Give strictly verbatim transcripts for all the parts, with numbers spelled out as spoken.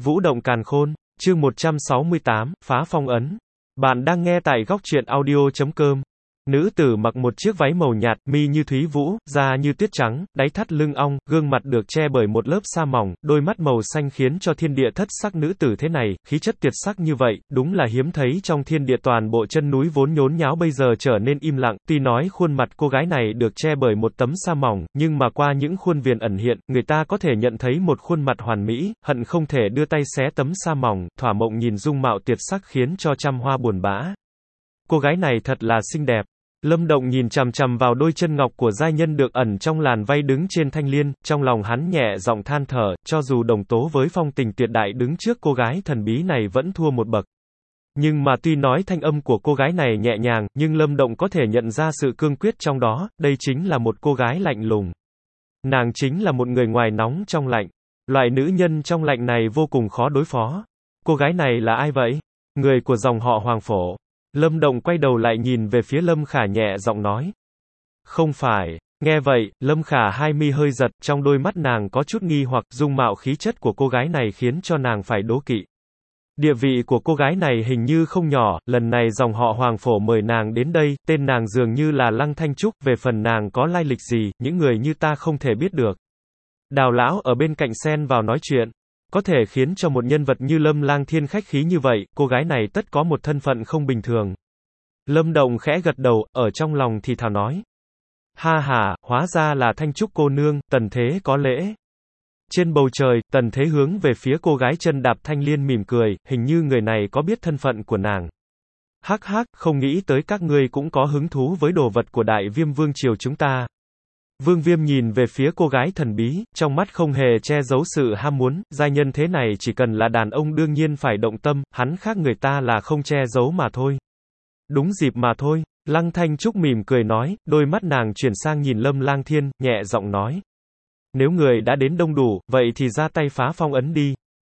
Vũ động càn khôn, chương một trăm sáu mươi tám, phá phong ấn. Bạn đang nghe tại góc truyện audio chấm com. Nữ tử mặc một chiếc váy màu nhạt, mi như thúy vũ, da như tuyết trắng, đáy thắt lưng ong, gương mặt được che bởi một lớp sa mỏng, đôi mắt màu xanh khiến cho thiên địa thất sắc. Nữ tử thế này, khí chất tuyệt sắc như vậy, đúng là hiếm thấy trong thiên địa. Toàn bộ chân núi vốn nhốn nháo bây giờ trở nên im lặng, tuy nói khuôn mặt cô gái này được che bởi một tấm sa mỏng, nhưng mà qua những khuôn viền ẩn hiện, người ta có thể nhận thấy một khuôn mặt hoàn mỹ, hận không thể đưa tay xé tấm sa mỏng. Thỏa mộng nhìn dung mạo tuyệt sắc khiến cho trăm hoa buồn bã. Cô gái này thật là xinh đẹp. Lâm Động nhìn chằm chằm vào đôi chân ngọc của giai nhân được ẩn trong làn vây đứng trên thanh liên, trong lòng hắn nhẹ giọng than thở, cho dù đồng tố với phong tình tuyệt đại đứng trước cô gái thần bí này vẫn thua một bậc. Nhưng mà tuy nói thanh âm của cô gái này nhẹ nhàng, nhưng Lâm Động có thể nhận ra sự cương quyết trong đó, đây chính là một cô gái lạnh lùng. Nàng chính là một người ngoài nóng trong lạnh. Loại nữ nhân trong lạnh này vô cùng khó đối phó. Cô gái này là ai vậy? Người của dòng họ Hoàng Phổ. Lâm Động quay đầu lại nhìn về phía Lâm Khả nhẹ giọng nói. Không phải. Nghe vậy, Lâm Khả hai mi hơi giật, trong đôi mắt nàng có chút nghi hoặc. Dung mạo khí chất của cô gái này khiến cho nàng phải đố kỵ. Địa vị của cô gái này hình như không nhỏ, lần này dòng họ Hoàng Phổ mời nàng đến đây, tên nàng dường như là Lăng Thanh Trúc, về phần nàng có lai lịch gì, những người như ta không thể biết được. Đào lão ở bên cạnh xen vào nói chuyện. Có thể khiến cho một nhân vật như Lâm Lang Thiên khách khí như vậy, cô gái này tất có một thân phận không bình thường. Lâm Động khẽ gật đầu, ở trong lòng thì thào nói. Ha ha, hóa ra là Thanh Trúc cô nương, Tần Thế có lễ. Trên bầu trời, Tần Thế hướng về phía cô gái chân đạp thanh liên mỉm cười, hình như người này có biết thân phận của nàng. Hắc hắc, không nghĩ tới các ngươi cũng có hứng thú với đồ vật của Đại Viêm Vương triều chúng ta. Vương Viêm nhìn về phía cô gái thần bí, trong mắt không hề che giấu sự ham muốn, giai nhân thế này chỉ cần là đàn ông đương nhiên phải động tâm, hắn khác người ta là không che giấu mà thôi. Đúng dịp mà thôi, Lăng Thanh Trúc mỉm cười nói, đôi mắt nàng chuyển sang nhìn Lâm Lang Thiên, nhẹ giọng nói. Nếu người đã đến đông đủ, vậy thì ra tay phá phong ấn đi.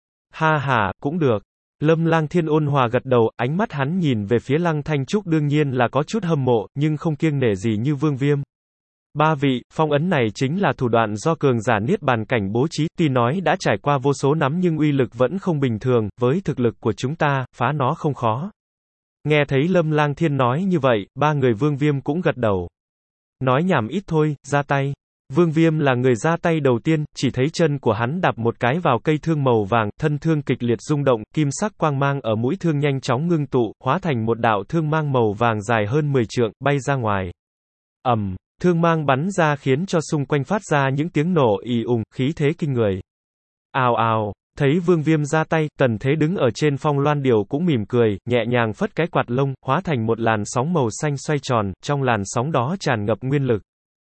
Ha ha, cũng được. Lâm Lang Thiên ôn hòa gật đầu, ánh mắt hắn nhìn về phía Lăng Thanh Trúc đương nhiên là có chút hâm mộ, nhưng không kiêng nể gì như Vương Viêm. Ba vị, phong ấn này chính là thủ đoạn do cường giả niết bàn cảnh bố trí, tuy nói đã trải qua vô số năm nhưng uy lực vẫn không bình thường, với thực lực của chúng ta, phá nó không khó. Nghe thấy Lâm Lang Thiên nói như vậy, ba người Vương Viêm cũng gật đầu. Nói nhảm ít thôi, ra tay. Vương Viêm là người ra tay đầu tiên, chỉ thấy chân của hắn đạp một cái vào cây thương màu vàng, thân thương kịch liệt rung động, kim sắc quang mang ở mũi thương nhanh chóng ngưng tụ, hóa thành một đạo thương mang màu vàng dài hơn mười trượng, bay ra ngoài. Ầm. Um. Thương mang bắn ra khiến cho xung quanh phát ra những tiếng nổ ì ùng, khí thế kinh người. Ào ào, thấy Vương Viêm ra tay, Tần Thế đứng ở trên phong loan điểu cũng mỉm cười, nhẹ nhàng phất cái quạt lông, hóa thành một làn sóng màu xanh xoay tròn, trong làn sóng đó tràn ngập nguyên lực.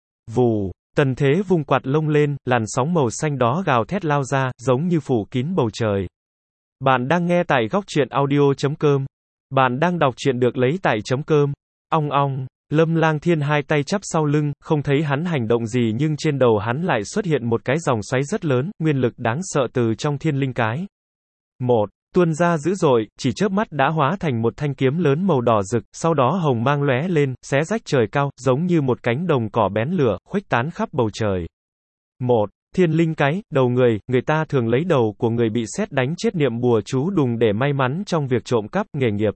Vù, Tần Thế vung quạt lông lên, làn sóng màu xanh đó gào thét lao ra, giống như phủ kín bầu trời. Bạn đang nghe tại góc truyện audio chấm com. Bạn đang đọc truyện được lấy tại chấm com. Ong ong. Lâm Lang Thiên hai tay chắp sau lưng, không thấy hắn hành động gì nhưng trên đầu hắn lại xuất hiện một cái dòng xoáy rất lớn, nguyên lực đáng sợ từ trong thiên linh cái. Một, tuôn ra dữ dội, chỉ chớp mắt đã hóa thành một thanh kiếm lớn màu đỏ rực, sau đó hồng mang lóe lên, xé rách trời cao, giống như một cánh đồng cỏ bén lửa, khuếch tán khắp bầu trời. Một, thiên linh cái, đầu người, người ta thường lấy đầu của người bị sét đánh chết niệm bùa chú đùng để may mắn trong việc trộm cắp, nghề nghiệp.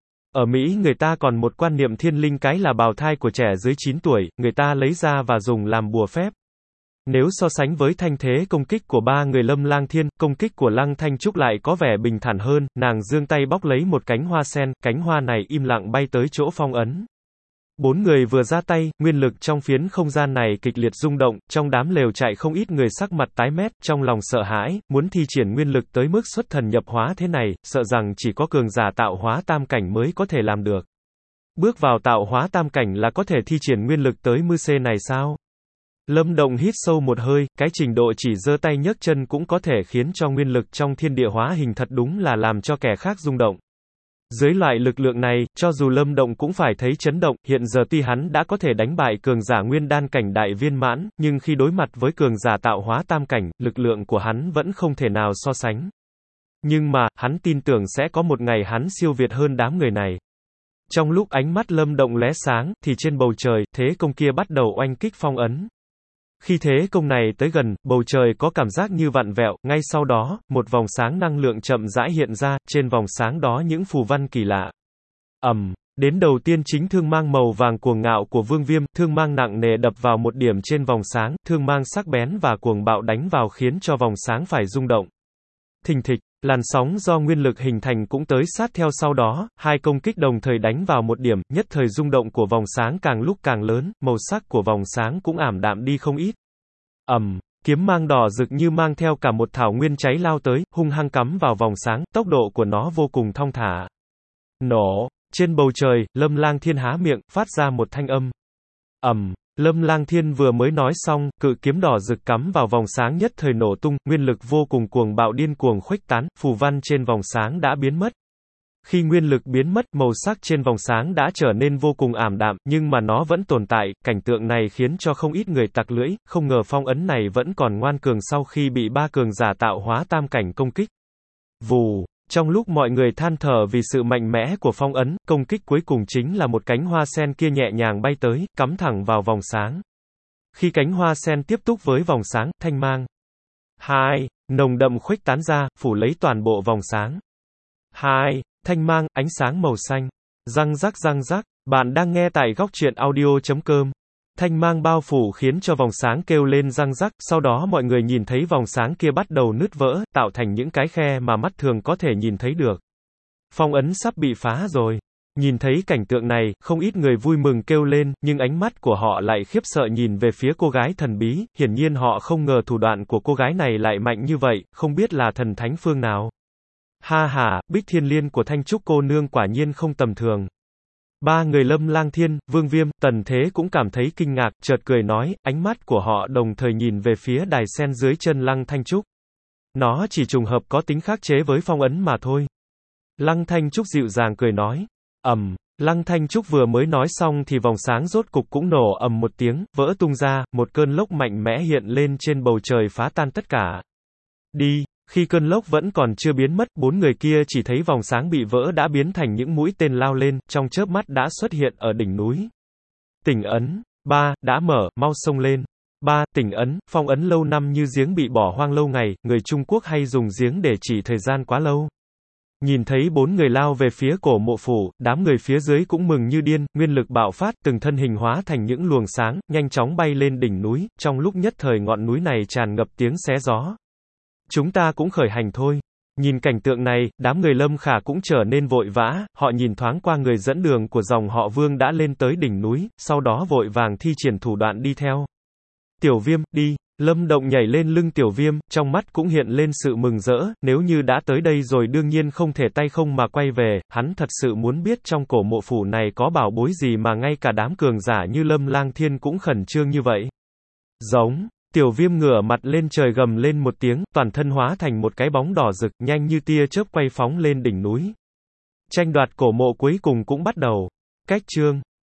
Ở Mỹ người ta còn một quan niệm thiên linh cái là bào thai của trẻ dưới chín tuổi, người ta lấy ra và dùng làm bùa phép. Nếu so sánh với thanh thế công kích của ba người Lâm Lang Thiên, công kích của Lăng Thanh Trúc lại có vẻ bình thản hơn, nàng giương tay bóc lấy một cánh hoa sen, cánh hoa này im lặng bay tới chỗ phong ấn. Bốn người vừa ra tay, nguyên lực trong phiến không gian này kịch liệt rung động, trong đám lều chạy không ít người sắc mặt tái mét, trong lòng sợ hãi, muốn thi triển nguyên lực tới mức xuất thần nhập hóa thế này, sợ rằng chỉ có cường giả tạo hóa tam cảnh mới có thể làm được. Bước vào tạo hóa tam cảnh là có thể thi triển nguyên lực tới mư xê này sao? Lâm Động hít sâu một hơi, cái trình độ chỉ giơ tay nhấc chân cũng có thể khiến cho nguyên lực trong thiên địa hóa hình thật đúng là làm cho kẻ khác rung động. Dưới loại lực lượng này, cho dù Lâm Động cũng phải thấy chấn động, hiện giờ tuy hắn đã có thể đánh bại cường giả nguyên đan cảnh đại viên mãn, nhưng khi đối mặt với cường giả tạo hóa tam cảnh, lực lượng của hắn vẫn không thể nào so sánh. Nhưng mà, hắn tin tưởng sẽ có một ngày hắn siêu việt hơn đám người này. Trong lúc ánh mắt Lâm Động lóe sáng, thì trên bầu trời, thế công kia bắt đầu oanh kích phong ấn. Khi thế công này tới gần, bầu trời có cảm giác như vặn vẹo, ngay sau đó, một vòng sáng năng lượng chậm rãi hiện ra, trên vòng sáng đó những phù văn kỳ lạ. Ầm, đến đầu tiên chính thương mang màu vàng cuồng ngạo của Vương Viêm, thương mang nặng nề đập vào một điểm trên vòng sáng, thương mang sắc bén và cuồng bạo đánh vào khiến cho vòng sáng phải rung động. Thình thịch, làn sóng do nguyên lực hình thành cũng tới sát theo sau đó, hai công kích đồng thời đánh vào một điểm, nhất thời rung động của vòng sáng càng lúc càng lớn, màu sắc của vòng sáng cũng ảm đạm đi không ít. Ầm, kiếm mang đỏ rực như mang theo cả một thảo nguyên cháy lao tới, hung hăng cắm vào vòng sáng, tốc độ của nó vô cùng thong thả. Nổ, trên bầu trời, Lâm Lang Thiên há miệng, phát ra một thanh âm. Ầm. Lâm Lang Thiên vừa mới nói xong, cự kiếm đỏ rực cắm vào vòng sáng nhất thời nổ tung, nguyên lực vô cùng cuồng bạo điên cuồng khuếch tán, phù văn trên vòng sáng đã biến mất. Khi nguyên lực biến mất, màu sắc trên vòng sáng đã trở nên vô cùng ảm đạm, nhưng mà nó vẫn tồn tại, cảnh tượng này khiến cho không ít người tặc lưỡi, không ngờ phong ấn này vẫn còn ngoan cường sau khi bị ba cường giả tạo hóa tam cảnh công kích. Vù. Trong lúc mọi người than thở vì sự mạnh mẽ của phong ấn, công kích cuối cùng chính là một cánh hoa sen kia nhẹ nhàng bay tới, cắm thẳng vào vòng sáng. Khi cánh hoa sen tiếp tục với vòng sáng, thanh mang. Hai. Nồng đậm khuếch tán ra, phủ lấy toàn bộ vòng sáng. Hai. Thanh mang, ánh sáng màu xanh. Răng rắc răng rắc, bạn đang nghe tại góc truyện audio chấm com. Thanh mang bao phủ khiến cho vòng sáng kêu lên răng rắc, sau đó mọi người nhìn thấy vòng sáng kia bắt đầu nứt vỡ, tạo thành những cái khe mà mắt thường có thể nhìn thấy được. Phong ấn sắp bị phá rồi. Nhìn thấy cảnh tượng này, không ít người vui mừng kêu lên, nhưng ánh mắt của họ lại khiếp sợ nhìn về phía cô gái thần bí, hiển nhiên họ không ngờ thủ đoạn của cô gái này lại mạnh như vậy, không biết là thần thánh phương nào. Ha ha, Bích Thiên Liên của Thanh Trúc cô nương quả nhiên không tầm thường. Ba người Lâm Lang Thiên, Vương Viêm, Tần Thế cũng cảm thấy kinh ngạc, chợt cười nói, ánh mắt của họ đồng thời nhìn về phía đài sen dưới chân Lăng Thanh Trúc. Nó chỉ trùng hợp có tính khắc chế với phong ấn mà thôi. Lăng Thanh Trúc dịu dàng cười nói. Ầm, Lăng Thanh Trúc vừa mới nói xong thì vòng sáng rốt cục cũng nổ ầm một tiếng, vỡ tung ra, một cơn lốc mạnh mẽ hiện lên trên bầu trời phá tan tất cả. Đi. Khi cơn lốc vẫn còn chưa biến mất, bốn người kia chỉ thấy vòng sáng bị vỡ đã biến thành những mũi tên lao lên, trong chớp mắt đã xuất hiện ở đỉnh núi. Tỉnh ấn. Ba, đã mở, mau xông lên. Ba, tỉnh ấn, phong ấn lâu năm như giếng bị bỏ hoang lâu ngày, người Trung Quốc hay dùng giếng để chỉ thời gian quá lâu. Nhìn thấy bốn người lao về phía cổ mộ phủ, đám người phía dưới cũng mừng như điên, nguyên lực bạo phát, từng thân hình hóa thành những luồng sáng, nhanh chóng bay lên đỉnh núi, trong lúc nhất thời ngọn núi này tràn ngập tiếng xé gió. Chúng ta cũng khởi hành thôi. Nhìn cảnh tượng này, đám người Lâm Khả cũng trở nên vội vã, họ nhìn thoáng qua người dẫn đường của dòng họ Vương đã lên tới đỉnh núi, sau đó vội vàng thi triển thủ đoạn đi theo. Tiểu Viêm, đi. Lâm Động nhảy lên lưng Tiểu Viêm, trong mắt cũng hiện lên sự mừng rỡ, nếu như đã tới đây rồi đương nhiên không thể tay không mà quay về, hắn thật sự muốn biết trong cổ mộ phủ này có bảo bối gì mà ngay cả đám cường giả như Lâm Lang Thiên cũng khẩn trương như vậy. Giống. Tiểu Viêm ngửa mặt lên trời gầm lên một tiếng, toàn thân hóa thành một cái bóng đỏ rực, nhanh như tia chớp quay phóng lên đỉnh núi. Tranh đoạt cổ mộ cuối cùng cũng bắt đầu. Cách chương